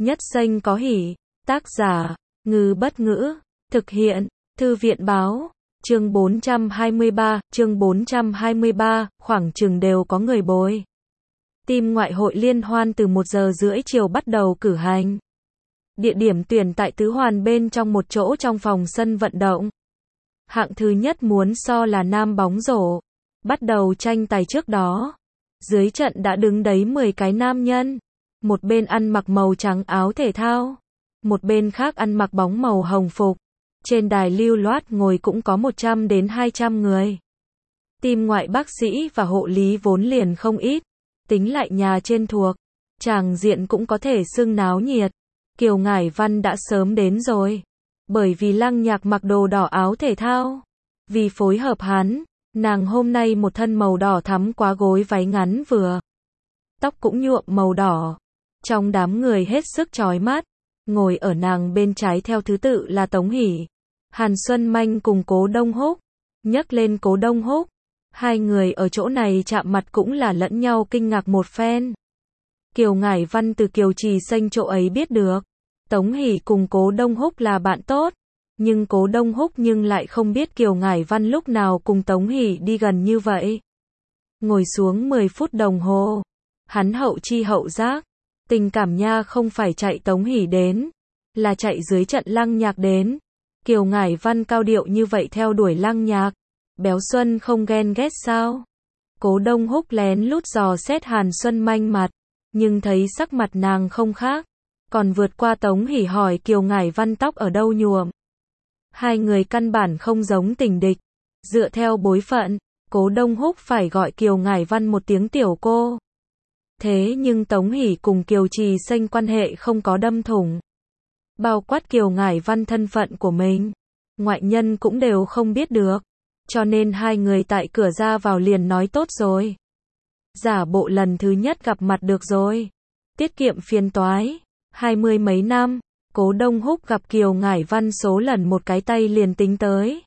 Nhất Xanh có hỉ. Tác giả, Ngư Bất Ngữ. Thực hiện, Thư viện Báo. Chương 423, khoảng chừng đều có người bồi. Team ngoại hội liên hoan từ 1:30 chiều bắt đầu cử hành. Địa điểm tuyển tại Tứ Hoàn bên trong một chỗ trong phòng sân vận động. Hạng thứ nhất muốn so là nam bóng rổ. Bắt đầu tranh tài trước đó. Dưới trận đã đứng đấy 10 cái nam nhân. Một bên ăn mặc màu trắng áo thể thao. Một bên khác ăn mặc bóng màu hồng phục. Trên đài lưu loát ngồi cũng có 100 đến 200 người. Team ngoại bác sĩ và hộ lý vốn liền không ít. Tính lại nhà trên thuộc. Tràng diện cũng có thể xưng náo nhiệt. Kiều Ngải Văn đã sớm đến rồi. Bởi vì Lăng Nhạc mặc đồ đỏ áo thể thao. Vì phối hợp hắn, nàng hôm nay một thân màu đỏ thắm quá gối váy ngắn vừa. Tóc cũng nhuộm màu đỏ. Trong đám người hết sức chói mắt. Ngồi ở nàng bên trái theo thứ tự là Tống Hỷ, Hàn Xuân Manh cùng Cố Đông Húc. Nhắc lên Cố Đông Húc, hai người ở chỗ này chạm mặt cũng là lẫn nhau kinh ngạc một phen. Kiều Ngải Văn từ Kiều Trì Xanh chỗ ấy biết được, Tống Hỷ cùng Cố Đông Húc là bạn tốt, nhưng Cố Đông Húc lại không biết Kiều Ngải Văn lúc nào cùng Tống Hỷ đi gần như vậy. Ngồi xuống 10 phút đồng hồ, hắn hậu chi hậu giác, tình cảm nha không phải chạy Tống Hỷ đến, là chạy dưới trận Lăng Nhạc đến. Kiều Ngải Văn cao điệu như vậy theo đuổi Lăng Nhạc, Béo Xuân không ghen ghét sao? Cố Đông Húc lén lút dò xét Hàn Xuân Manh mặt, nhưng thấy sắc mặt nàng không khác, còn vượt qua Tống Hỷ hỏi Kiều Ngải Văn tóc ở đâu nhuộm. Hai người căn bản không giống tình địch, dựa theo bối phận, Cố Đông Húc phải gọi Kiều Ngải Văn một tiếng tiểu cô. Thế nhưng Tống Hỷ cùng Kiều Trì Xanh quan hệ không có đâm thủng. Bao quát Kiều Ngải Văn thân phận của mình, ngoại nhân cũng đều không biết được, cho nên hai người tại cửa ra vào liền nói tốt rồi. Giả bộ lần thứ nhất gặp mặt được rồi. Tiết kiệm phiền toái. 20 mấy năm, Cố Đông Húc gặp Kiều Ngải Văn số lần một cái tay liền tính tới.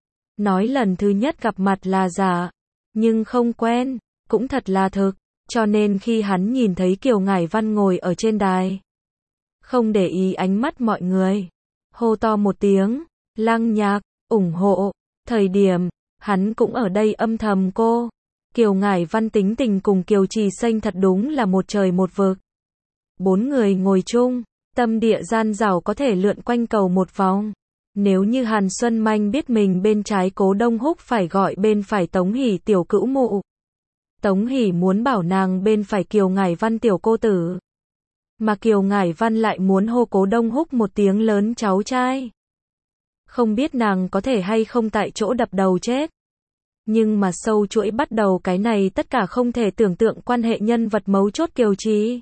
Nói lần thứ nhất gặp mặt là giả, nhưng không quen, cũng thật là thực. Cho nên khi hắn nhìn thấy Kiều Ngải Văn ngồi ở trên đài, không để ý ánh mắt mọi người, hô to một tiếng, Lăng Nhạc, ủng hộ. Thời điểm, hắn cũng ở đây âm thầm cô. Kiều Ngải Văn tính tình cùng Kiều Trì Xanh thật đúng là một trời một vực. 4 người ngồi chung, tâm địa gian dảo có thể lượn quanh cầu một vòng. Nếu như Hàn Xuân Manh biết mình bên trái Cố Đông Húc phải gọi bên phải Tống Hỷ tiểu cữu mụ. Tống Hỷ muốn bảo nàng bên phải Kiều Ngải Văn tiểu cô tử. Mà Kiều Ngải Văn lại muốn hô Cố Đông Húc một tiếng lớn cháu trai. Không biết nàng có thể hay không tại chỗ đập đầu chết. Nhưng mà sâu chuỗi bắt đầu cái này tất cả không thể tưởng tượng quan hệ nhân vật mấu chốt Kiều Trì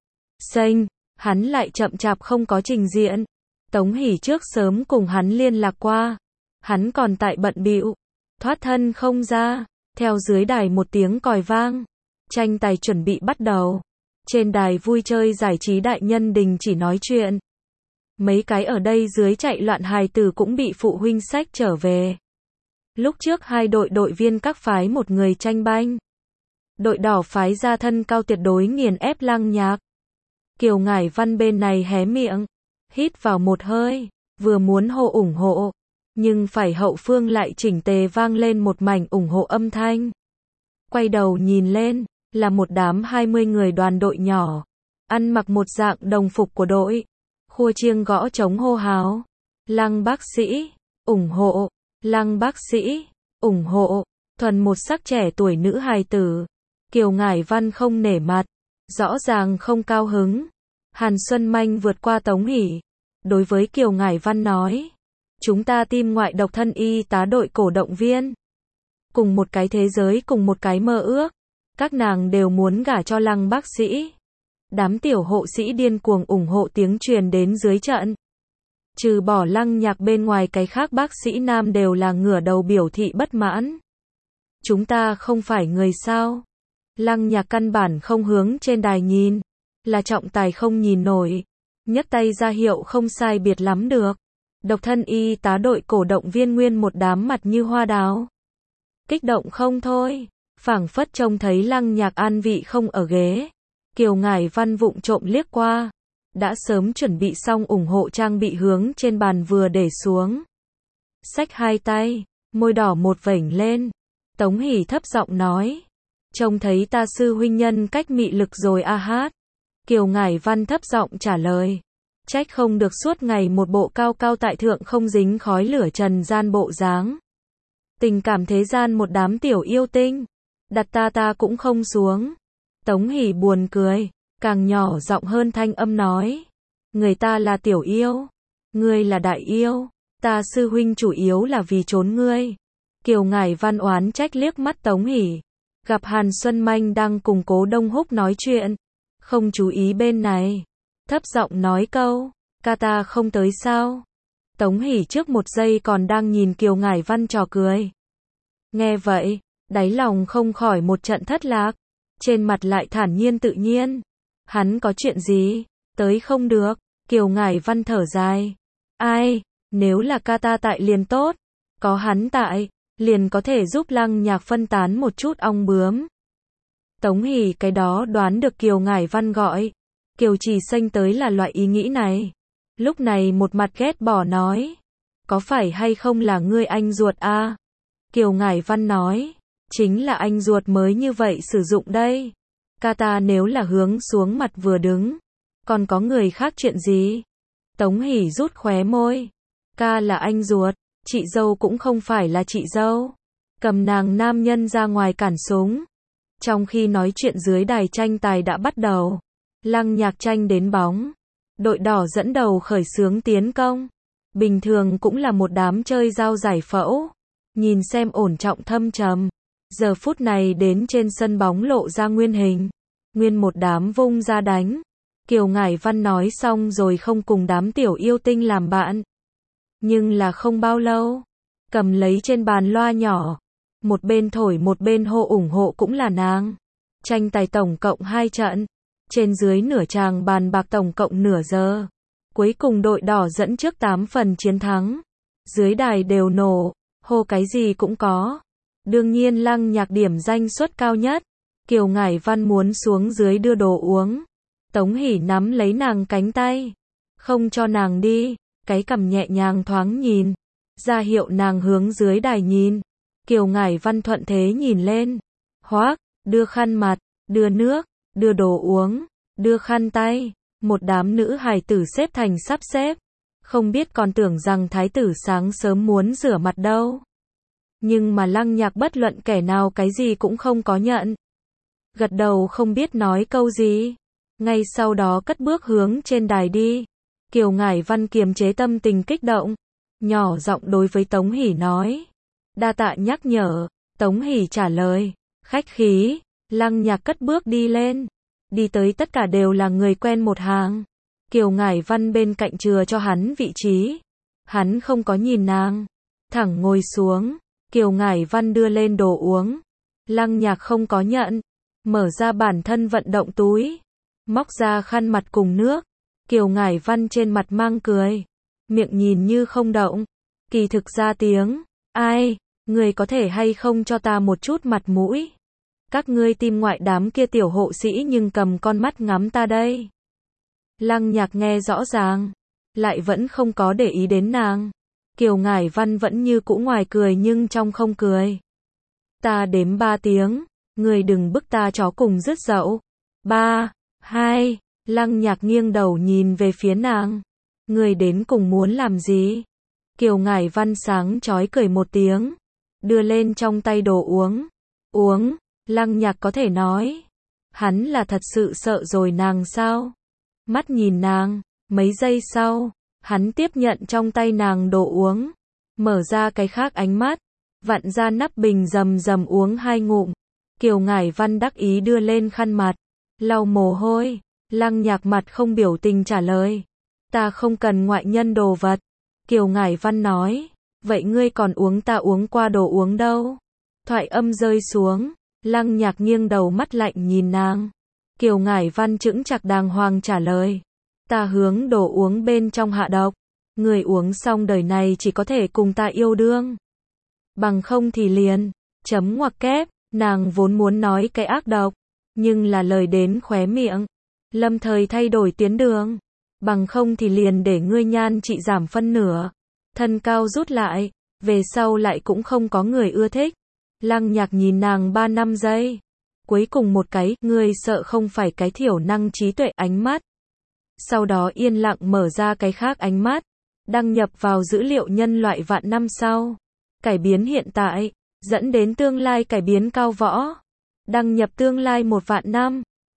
Xanh, hắn lại chậm chạp không có trình diện. Tống Hỷ trước sớm cùng hắn liên lạc qua. Hắn còn tại bận bịu, thoát thân không ra. Theo dưới đài một tiếng còi vang, tranh tài chuẩn bị bắt đầu. Trên đài vui chơi giải trí đại nhân đình chỉ nói chuyện. Mấy cái ở đây dưới chạy loạn hài tử cũng bị phụ huynh xách trở về. Lúc trước hai đội viên các phái một người tranh banh. Đội đỏ phái ra thân cao tuyệt đối nghiền ép Lăng Nhạc. Kiều Ngải Văn bên này hé miệng, hít vào một hơi, vừa muốn hô ủng hộ. Nhưng phải hậu phương lại chỉnh tề vang lên một mảnh ủng hộ âm thanh. Quay đầu nhìn lên, là một đám 20 người đoàn đội nhỏ, ăn mặc một dạng đồng phục của đội, khua chiêng gõ trống hô hào. Lăng bác sĩ, ủng hộ, Lăng bác sĩ, ủng hộ, thuần một sắc trẻ tuổi nữ hài tử. Kiều Ngải Văn không nể mặt, rõ ràng không cao hứng. Hàn Xuân Manh vượt qua Tống Hỷ, đối với Kiều Ngải Văn nói. Chúng ta team ngoại độc thân y tá đội cổ động viên. Cùng một cái thế giới cùng một cái mơ ước. Các nàng đều muốn gả cho Lăng bác sĩ. Đám tiểu hộ sĩ điên cuồng ủng hộ tiếng truyền đến dưới trận. Trừ bỏ Lăng Nhạc bên ngoài cái khác bác sĩ nam đều là ngửa đầu biểu thị bất mãn. Chúng ta không phải người sao? Lăng Nhạc căn bản không hướng trên đài nhìn. Là trọng tài không nhìn nổi. Nhấc tay ra hiệu không sai biệt lắm được. Độc thân y tá đội cổ động viên nguyên một đám mặt như hoa đào. Kích động không thôi, phảng phất trông thấy Lăng Nhạc an vị không ở ghế. Kiều Ngải Văn vụng trộm liếc qua, đã sớm chuẩn bị xong ủng hộ trang bị hướng trên bàn vừa để xuống. Xách hai tay, môi đỏ một vểnh lên. Tống Hỷ thấp giọng nói. Trông thấy ta sư huynh nhân cách mị lực rồi a hát. Kiều Ngải Văn thấp giọng trả lời. Trách không được suốt ngày một bộ cao cao tại thượng không dính khói lửa trần gian bộ dáng. Tình cảm thế gian một đám tiểu yêu tinh. Đặt ta cũng không xuống. Tống Hỷ buồn cười, càng nhỏ giọng hơn thanh âm nói. Người ta là tiểu yêu, ngươi là đại yêu, ta sư huynh chủ yếu là vì trốn ngươi. Kiều Ngải Văn oán trách liếc mắt Tống Hỷ. Gặp Hàn Xuân Manh đang cùng Cố Đông Húc nói chuyện, không chú ý bên này. Thấp giọng nói câu, ca ta không tới sao? Tống Hỷ trước một giây còn đang nhìn Kiều Ngải Văn trò cười. Nghe vậy, đáy lòng không khỏi một trận thất lạc, trên mặt lại thản nhiên tự nhiên. Hắn có chuyện gì, tới không được, Kiều Ngải Văn thở dài. Ai, nếu là ca ta tại liền tốt, có hắn tại, liền có thể giúp Lăng Nhạc phân tán một chút ong bướm. Tống Hỷ cái đó đoán được Kiều Ngải Văn gọi. Kiều Trì Xanh tới là loại ý nghĩ này. Lúc này một mặt ghét bỏ nói. Có phải hay không là ngươi anh ruột a? Kiều Ngải Văn nói. Chính là anh ruột mới như vậy sử dụng đây. Ca ta nếu là hướng xuống mặt vừa đứng. Còn có người khác chuyện gì? Tống Hỷ rút khóe môi. Ca là anh ruột. Chị dâu cũng không phải là chị dâu. Cầm nàng nam nhân ra ngoài cản súng. Trong khi nói chuyện dưới đài tranh tài đã bắt đầu. Lăng Nhạc tranh đến bóng. Đội đỏ dẫn đầu khởi xướng tiến công. Bình thường cũng là một đám chơi dao giải phẫu. Nhìn xem ổn trọng thâm trầm. Giờ phút này đến trên sân bóng lộ ra nguyên hình. Nguyên một đám vung ra đánh. Kiều Ngải Văn nói xong rồi không cùng đám tiểu yêu tinh làm bạn. Nhưng là không bao lâu. Cầm lấy trên bàn loa nhỏ. Một bên thổi một bên hô ủng hộ cũng là nàng. Tranh tài tổng cộng 2 trận. Trên dưới nửa tràng bàn bạc tổng cộng nửa giờ. Cuối cùng đội đỏ dẫn trước 8 phần chiến thắng. Dưới đài đều nổ, hô cái gì cũng có. Đương nhiên Lăng Nhạc điểm danh suất cao nhất. Kiều Ngải Văn muốn xuống dưới đưa đồ uống. Tống Hỷ nắm lấy nàng cánh tay. Không cho nàng đi, cái cằm nhẹ nhàng thoáng nhìn. Ra hiệu nàng hướng dưới đài nhìn. Kiều Ngải Văn thuận thế nhìn lên. Hoác, đưa khăn mặt, đưa nước, đưa đồ uống, đưa khăn tay. Một đám nữ hài tử xếp thành sắp xếp. Không biết còn tưởng rằng thái tử sáng sớm muốn rửa mặt đâu. Nhưng mà Lăng Nhạc bất luận kẻ nào cái gì cũng không có nhận. Gật đầu không biết nói câu gì. Ngay sau đó cất bước hướng trên đài đi. Kiều Ngải Văn kiềm chế tâm tình kích động. Nhỏ giọng đối với Tống Hỷ nói. Đa tạ nhắc nhở. Tống Hỷ trả lời. Khách khí. Lăng Nhạc cất bước đi lên. Đi tới tất cả đều là người quen một hàng. Kiều Ngải Văn bên cạnh chừa cho hắn vị trí. Hắn không có nhìn nàng. Thẳng ngồi xuống. Kiều Ngải Văn đưa lên đồ uống. Lăng Nhạc không có nhận. Mở ra bản thân vận động túi. Móc ra khăn mặt cùng nước. Kiều Ngải Văn trên mặt mang cười. Miệng nhìn như không động. Kỳ thực ra tiếng. Ai, người có thể hay không cho ta một chút mặt mũi? Các ngươi tim ngoại đám kia tiểu hộ sĩ nhưng cầm con mắt ngắm ta đây. Lăng Nhạc nghe rõ ràng. Lại vẫn không có để ý đến nàng. Kiều Ngải Văn vẫn như cũ ngoài cười nhưng trong không cười. Ta đếm 3 tiếng. Người đừng bức ta chó cùng rứt dậu. 3, 2, Lăng Nhạc nghiêng đầu nhìn về phía nàng. Người đến cùng muốn làm gì? Kiều Ngải Văn sáng chói cười một tiếng. Đưa lên trong tay đồ uống. Uống. Lăng Nhạc có thể nói. Hắn là thật sự sợ rồi nàng sao? Mắt nhìn nàng. Mấy giây sau. Hắn tiếp nhận trong tay nàng đồ uống. Mở ra cái khác ánh mắt. Vặn ra nắp bình rầm rầm uống 2 ngụm. Kiều Ngải Văn đắc ý đưa lên khăn mặt. Lau mồ hôi. Lăng Nhạc mặt không biểu tình trả lời. Ta không cần ngoại nhân đồ vật. Kiều Ngải Văn nói. Vậy ngươi còn uống ta uống qua đồ uống đâu? Thoại âm rơi xuống. Lăng Nhạc nghiêng đầu mắt lạnh nhìn nàng. Kiều Ngải Văn chững chạc đàng hoàng trả lời. Ta hướng đồ uống bên trong hạ độc. Người uống xong đời này chỉ có thể cùng ta yêu đương. Bằng không thì liền. Chấm ngoặc kép. Nàng vốn muốn nói cái ác độc. Nhưng là lời đến khóe miệng. Lâm thời thay đổi tuyến đường. Bằng không thì liền để ngươi nhan trị giảm phân nửa. Thân cao rút lại, về sau lại cũng không có người ưa thích. Lăng Nhạc nhìn nàng 3-5 giây. Cuối cùng một cái, ngươi sợ không phải cái thiểu năng trí tuệ ánh mắt. Sau đó yên lặng mở ra cái khác ánh mắt. Đăng nhập vào dữ liệu nhân loại vạn năm sau. Cải biến hiện tại, dẫn đến tương lai cải biến cao võ. Đăng nhập tương lai 1 vạn năm.